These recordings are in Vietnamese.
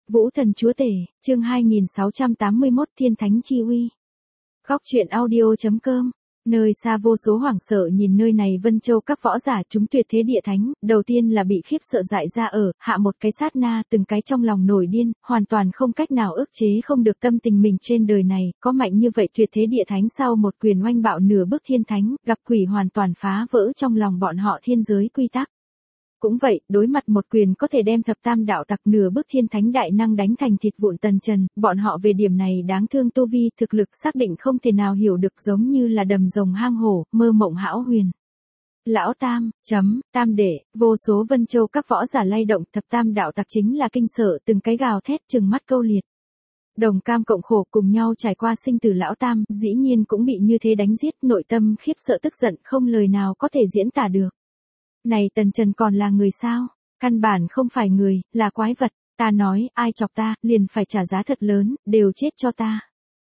Vũ thần chúa tể, chương 2681 Thiên Thánh Chi Uy. Góc truyện audio.com. Nơi xa vô số hoảng sợ nhìn nơi này Vân Châu các võ giả chúng tuyệt thế địa thánh, đầu tiên là bị khiếp sợ dại ra ở, hạ một cái sát na từng cái trong lòng nổi điên, hoàn toàn không cách nào ức chế không được tâm tình mình trên đời này, có mạnh như vậy tuyệt thế địa thánh sau một quyền oanh bạo nửa bước thiên thánh, gặp quỷ hoàn toàn phá vỡ trong lòng bọn họ thiên giới quy tắc. Cũng vậy, đối mặt một quyền có thể đem thập tam đạo tặc nửa bước thiên thánh đại năng đánh thành thịt vụn tần trần, bọn họ về điểm này đáng thương tu vi thực lực xác định không thể nào hiểu được giống như là đầm rồng hang hổ, mơ mộng hão huyền. Lão Tam, Tam đệ, vô số Vân Châu các võ giả lay động thập tam đạo tặc chính là kinh sợ từng cái gào thét trừng mắt câu liệt. Đồng cam cộng khổ cùng nhau trải qua sinh tử Lão Tam, dĩ nhiên cũng bị như thế đánh giết, nội tâm khiếp sợ tức giận không lời nào có thể diễn tả được. Này tần trần còn là người sao? Căn bản không phải người, là quái vật. Ta nói, ai chọc ta, liền phải trả giá thật lớn, đều chết cho ta.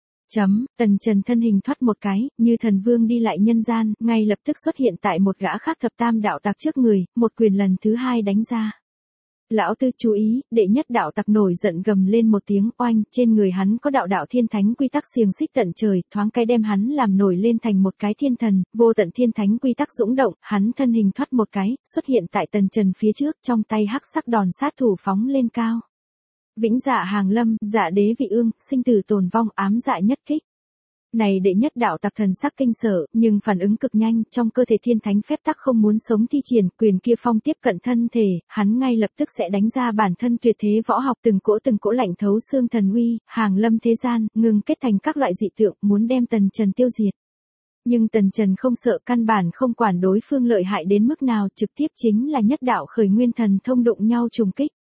Tần trần thân hình thoát một cái, như thần vương đi lại nhân gian, ngay lập tức xuất hiện tại một gã khác thập tam đạo tặc trước người, một quyền lần thứ hai đánh ra. Lão Tư chú ý, đệ nhất đạo tặc nổi giận gầm lên một tiếng oanh, trên người hắn có đạo đạo thiên thánh quy tắc xiềng xích tận trời, thoáng cái đem hắn làm nổi lên thành một cái thiên thần, vô tận thiên thánh quy tắc dũng động, hắn thân hình thoát một cái, xuất hiện tại tần trần phía trước, trong tay hắc sắc đòn sát thủ phóng lên cao. Vĩnh dạ hàng lâm, dạ đế vị ương, sinh tử tồn vong, ám dạ nhất kích. Này đệ nhất đạo tặc thần sắc kinh sợ, nhưng phản ứng cực nhanh, trong cơ thể thiên thánh phép tắc không muốn sống thi triển, quyền kia phong tiếp cận thân thể, hắn ngay lập tức sẽ đánh ra bản thân tuyệt thế võ học từng cỗ lạnh thấu xương thần uy, hàng lâm thế gian, ngừng kết thành các loại dị tượng, muốn đem tần trần tiêu diệt. Nhưng tần trần không sợ, căn bản không quản đối phương lợi hại đến mức nào, trực tiếp chính là nhất đạo khởi nguyên thần thông đụng nhau trùng kích.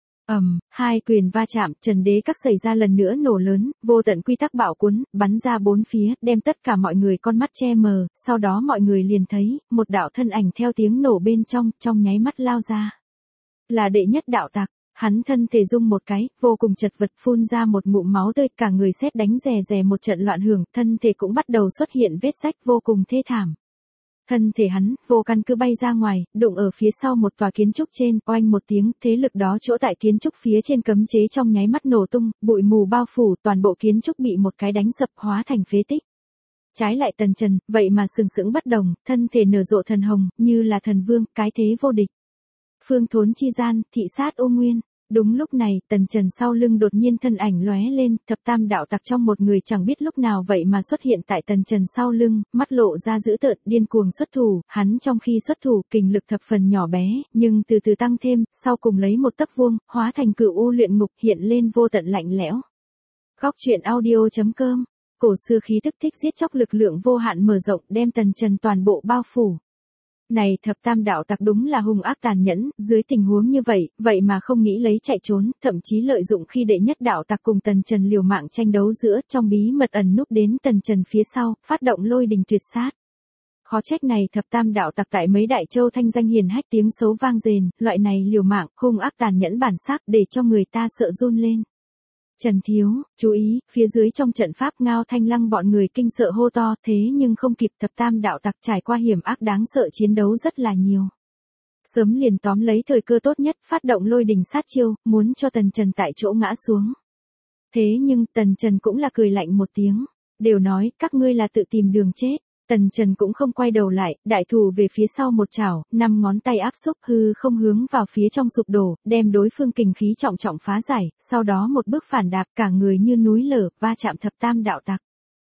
Hai quyền va chạm, trần đế các xảy ra lần nữa nổ lớn, vô tận quy tắc bạo cuốn, bắn ra bốn phía, đem tất cả mọi người con mắt che mờ, sau đó mọi người liền thấy, một đạo thân ảnh theo tiếng nổ bên trong nháy mắt lao ra. Là đệ nhất đạo tặc, hắn thân thể rung một cái, vô cùng chật vật phun ra một ngụm máu tươi, cả người sét đánh rè một trận loạn hưởng, thân thể cũng bắt đầu xuất hiện vết rách vô cùng thê thảm. Thân thể hắn, vô căn cứ bay ra ngoài, đụng ở phía sau một tòa kiến trúc trên, oanh một tiếng, thế lực đó chỗ tại kiến trúc phía trên cấm chế trong nháy mắt nổ tung, bụi mù bao phủ, toàn bộ kiến trúc bị một cái đánh sập hóa thành phế tích. Trái lại tần trần, vậy mà sừng sững bất động, thân thể nở rộ thần hồng, như là thần vương, cái thế vô địch. Phương thốn chi gian, thị sát ô nguyên. Đúng lúc này, tần trần sau lưng đột nhiên thân ảnh lóe lên, thập tam đạo tặc trong một người chẳng biết lúc nào vậy mà xuất hiện tại tần trần sau lưng, mắt lộ ra dữ tợn, điên cuồng xuất thủ, hắn trong khi xuất thủ, kình lực thập phần nhỏ bé, nhưng từ từ tăng thêm, sau cùng lấy một tấc vuông, hóa thành cửu u luyện ngục, hiện lên vô tận lạnh lẽo. Góc truyện audio.com. Cổ xưa khí tức thích giết chóc lực lượng vô hạn mở rộng, đem tần trần toàn bộ bao phủ. Này thập tam đạo tặc đúng là hung ác tàn nhẫn, dưới tình huống như vậy mà không nghĩ lấy chạy trốn, thậm chí lợi dụng khi đệ nhất đạo tặc cùng tần trần liều mạng tranh đấu giữa, trong bí mật ẩn núp đến tần trần phía sau, phát động lôi đình tuyệt sát. Khó trách này thập tam đạo tặc tại mấy đại châu thanh danh hiền hách tiếng xấu vang dền, loại này liều mạng, hung ác tàn nhẫn bản sắc để cho người ta sợ run lên. Trần thiếu, chú ý, phía dưới trong trận pháp Ngao Thanh Lăng bọn người kinh sợ hô to, thế nhưng không kịp, thập tam đạo tặc trải qua hiểm ác đáng sợ chiến đấu rất là nhiều. Sớm liền tóm lấy thời cơ tốt nhất, phát động lôi đình sát chiêu, muốn cho tần trần tại chỗ ngã xuống. Thế nhưng tần trần cũng là cười lạnh một tiếng, đều nói các ngươi là tự tìm đường chết. Tần trần cũng không quay đầu lại, đại thủ về phía sau một chảo, 5 ngón tay áp xúc hư không hướng vào phía trong sụp đổ, đem đối phương kình khí trọng phá giải, sau đó một bước phản đạp, cả người như núi lở, va chạm thập tam đạo tặc.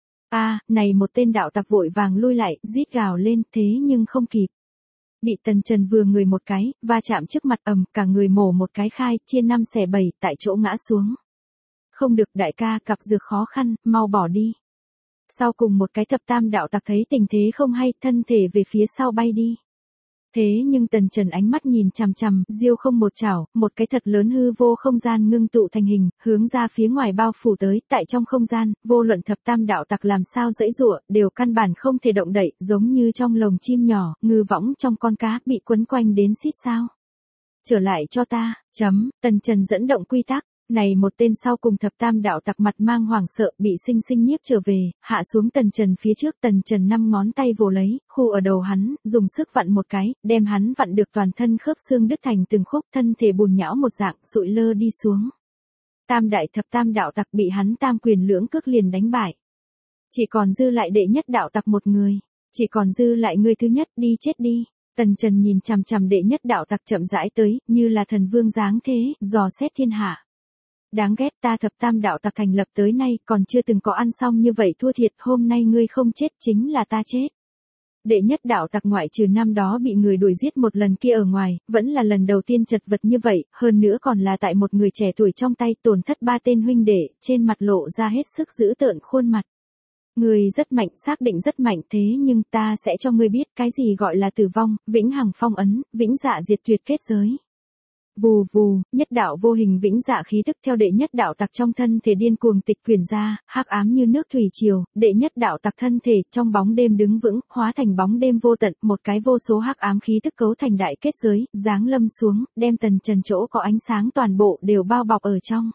Này một tên đạo tặc vội vàng lui lại, rít gào lên, thế nhưng không kịp. Bị tần trần vừa người một cái, va chạm trước mặt cả người mổ một cái khai, chia 5 xẻ 7, tại chỗ ngã xuống. Không được đại ca, cặp dược khó khăn, mau bỏ đi. Sau cùng một cái thập tam đạo tặc thấy tình thế không hay, thân thể về phía sau bay đi. Thế nhưng tần trần ánh mắt nhìn chằm, diêu không một chảo, một cái thật lớn hư vô không gian ngưng tụ thành hình, hướng ra phía ngoài bao phủ tới, tại trong không gian, vô luận thập tam đạo tặc làm sao giãy giụa, đều căn bản không thể động đậy, giống như trong lồng chim nhỏ, ngư võng trong con cá, bị quấn quanh đến xít sao. Trở lại cho ta, tần trần dẫn động quy tắc. Này một tên sau cùng thập tam đạo tặc mặt mang hoảng sợ, bị sinh nhiếp trở về, hạ xuống tần trần phía trước, tần trần 5 ngón tay vồ lấy, khu ở đầu hắn, dùng sức vặn một cái, đem hắn vặn được toàn thân khớp xương đứt thành từng khúc, thân thể bùn nhão một dạng, sụi lơ đi xuống. Tam đại thập tam đạo tặc bị hắn tam quyền lưỡng cước liền đánh bại. Chỉ còn dư lại đệ nhất đạo tặc một người. Chỉ còn dư lại người thứ nhất, đi chết đi. Tần Trần nhìn chằm chằm đệ nhất đạo tặc chậm rãi tới, như là thần vương dáng thế, dò xét thiên hạ. Đáng ghét, ta thập tam đạo tặc thành lập tới nay còn chưa từng có ăn xong như vậy thua thiệt, hôm nay ngươi không chết chính là ta chết. Đệ nhất đạo tặc ngoại trừ năm đó bị người đuổi giết một lần kia ở ngoài, vẫn là lần đầu tiên chật vật như vậy, hơn nữa còn là tại một người trẻ tuổi trong tay, tổn thất 3 tên huynh đệ, trên mặt lộ ra hết sức dữ tợn khuôn mặt. Ngươi rất mạnh, xác định rất mạnh, thế nhưng ta sẽ cho ngươi biết cái gì gọi là tử vong, vĩnh hằng phong ấn, vĩnh dạ diệt tuyệt kết giới. Vù vù, nhất đạo vô hình vĩnh dạ khí tức theo đệ nhất đạo tặc trong thân thể điên cuồng tịch quyển ra, hắc ám như nước thủy triều, đệ nhất đạo tặc thân thể trong bóng đêm đứng vững, hóa thành bóng đêm vô tận, một cái vô số hắc ám khí tức cấu thành đại kết giới, giáng lâm xuống, đem Tần Trần chỗ có ánh sáng toàn bộ đều bao bọc ở trong.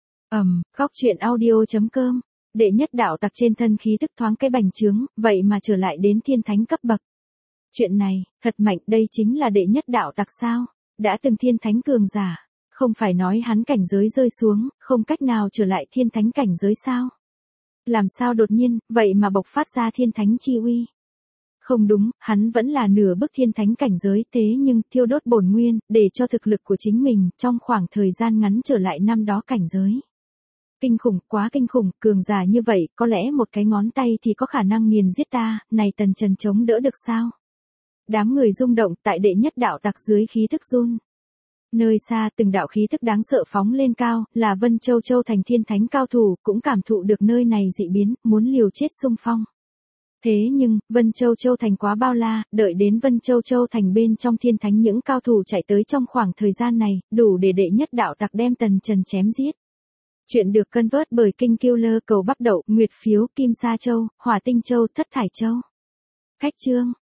Góc truyện audio.com. Đệ nhất đạo tặc trên thân khí tức thoáng cái bành trướng, vậy mà trở lại đến thiên thánh cấp bậc. Chuyện này, thật mạnh, đây chính là đệ nhất đạo tặc sao? Đã từng thiên thánh cường giả, không phải nói hắn cảnh giới rơi xuống, không cách nào trở lại thiên thánh cảnh giới sao? Làm sao đột nhiên, vậy mà bộc phát ra thiên thánh chi uy? Không đúng, hắn vẫn là nửa bước thiên thánh cảnh giới, thế nhưng thiêu đốt bổn nguyên, để cho thực lực của chính mình trong khoảng thời gian ngắn trở lại năm đó cảnh giới. Kinh khủng, quá kinh khủng, cường giả như vậy, có lẽ một cái ngón tay thì có khả năng nghiền giết ta, này Tần Trần chống đỡ được sao? Đám người rung động, tại đệ nhất đạo tặc dưới khí thức run. Nơi xa từng đạo khí thức đáng sợ phóng lên cao, là Vân Châu Châu thành thiên thánh cao thủ, cũng cảm thụ được nơi này dị biến, muốn liều chết xung phong. Thế nhưng, Vân Châu Châu thành quá bao la, đợi đến Vân Châu Châu thành bên trong thiên thánh những cao thủ chạy tới trong khoảng thời gian này, đủ để đệ nhất đạo tặc đem Tần Trần chém giết. Chuyện được cân vớt bởi Kinh Killer cầu bắp đậu, Nguyệt phiếu, Kim Sa Châu, Hỏa Tinh Châu, Thất Thải Châu. Khách chương.